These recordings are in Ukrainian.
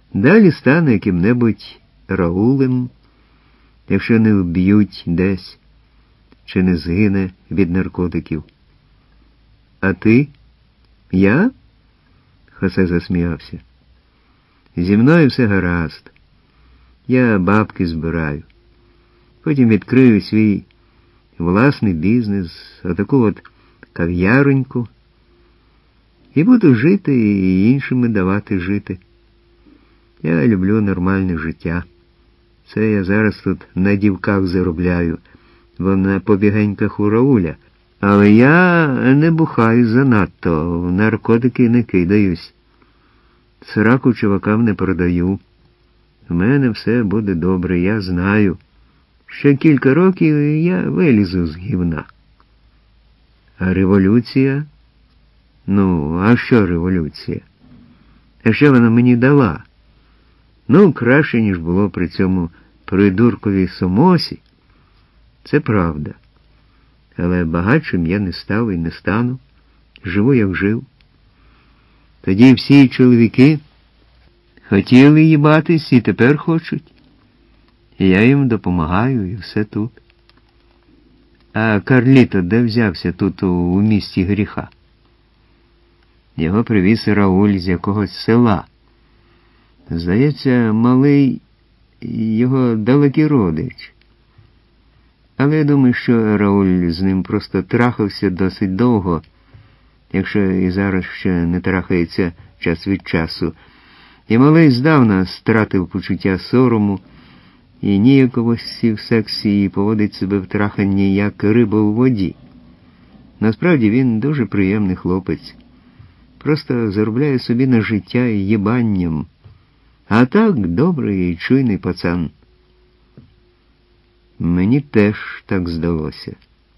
Далі стане яким-небудь Раулем, якщо не вб'ють десь, чи не згине від наркотиків. А ти? Я? Хосе засміявся. Зі мною все гаразд. Я бабки збираю. Потім відкрию свій власний бізнес, отаку от кав'яроньку, і буду жити і іншим давати жити. Я люблю нормальне життя. Це я зараз тут на дівках заробляю, бо на побігеньках у Рауля. Але я не бухаю занадто, в наркотики не кидаюсь. Сраку чувакам не продаю. У мене все буде добре, я знаю. Ще кілька років і я вилізу з гівна. А революція? Ну, а що революція? А що вона мені дала? Ну, краще, ніж було при цьому придуркові Сомосі. Це правда. Але багатшим я не став і не стану. Живу, як жив. Тоді всі чоловіки хотіли їбатись і тепер хочуть. І я їм допомагаю, і все тут. А Карліто де взявся тут у місті гріха? Його привіз Рауль з якогось села. Здається, малий його далекий родич. Але я думаю, що Рауль з ним просто трахався досить довго, якщо і зараз ще не трахається час від часу. І малий здавна стратив почуття сорому, і ніяковості в сексі, і поводить себе в траханні, як риба у воді. Насправді він дуже приємний хлопець. Просто заробляє собі на життя їбанням. А так добрий і чуйний пацан. Мені теж так здалося.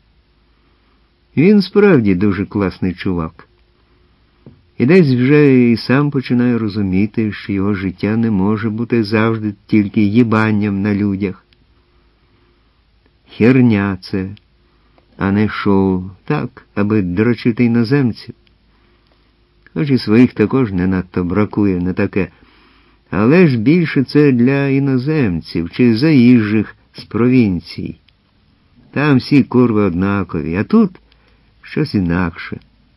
Він справді дуже класний чувак. І десь вже і сам починає розуміти, що його життя не може бути завжди тільки їбанням на людях. Херня це, а не шоу, так, аби дрочити іноземців. Хоч і своїх також не надто бракує на таке. Але ж більше це для іноземців чи заїжджих з провінцій. Там всі курви однакові, а тут щось інакше.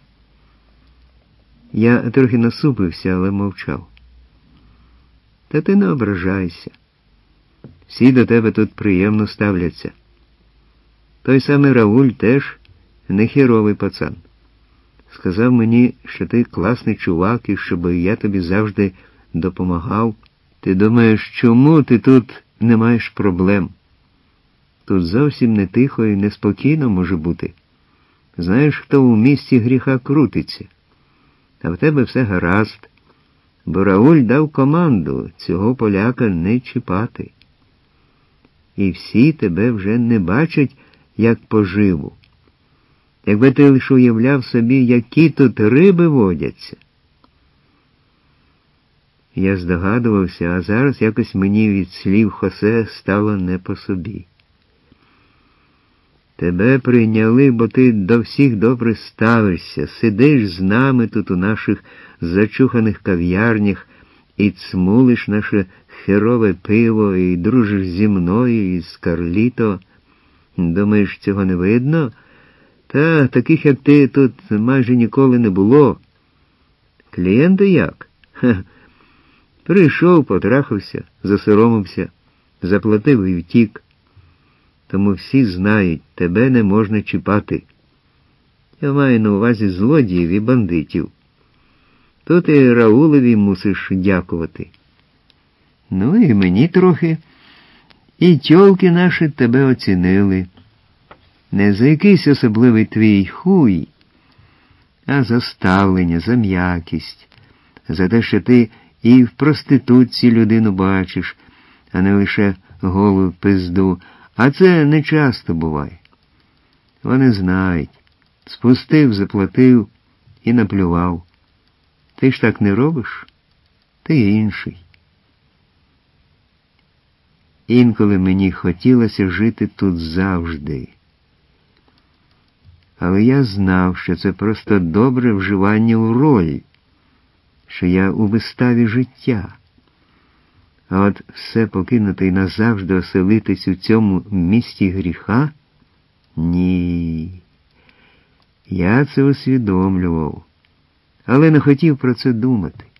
Я трохи насупився, але мовчав. Та ти не ображайся. Всі до тебе тут приємно ставляться. Той самий Рауль теж не хіровий пацан. Сказав мені, що ти класний чувак і щоб я тобі завжди допомагав. Ти думаєш, чому ти тут не маєш проблем? Тут зовсім не тихо і неспокійно може бути. Знаєш, хто у місті гріха крутиться? А в тебе все гаразд, бо Рауль дав команду цього поляка не чіпати. І всі тебе вже не бачать, як поживу. Якби ти лише уявляв собі, які тут риби водяться. Я здогадувався, а зараз якось мені від слів Хосе стало не по собі. Тебе прийняли, бо ти до всіх добре ставишся, сидиш з нами тут у наших зачуханих кав'ярнях і цмулиш наше херове пиво, і дружиш зі мною, і з Карліто. Думаєш, цього не видно? Та таких, як ти, тут майже ніколи не було. Клієнти як? Прийшов, потрахався, засоромився, заплатив і втік. Тому всі знають, тебе не можна чіпати. Я маю на увазі злодіїв і бандитів. Тут і Раулеві мусиш дякувати. Ну і мені трохи. І тьолки наші тебе оцінили. Не за якийсь особливий твій хуй, а за ставлення, за м'якість, за те, що ти і в проституції людину бачиш, а не лише голу пизду. А це не часто буває. Вони знають. Спустив, заплатив і наплював. Ти ж так не робиш? Ти інший. Інколи мені хотілося жити тут завжди. Але я знав, що це просто добре вживання у роль, що я у виставі життя. А от все покинути і назавжди оселитись у цьому місті гріха? Ні. Я це усвідомлював, але не хотів про це думати.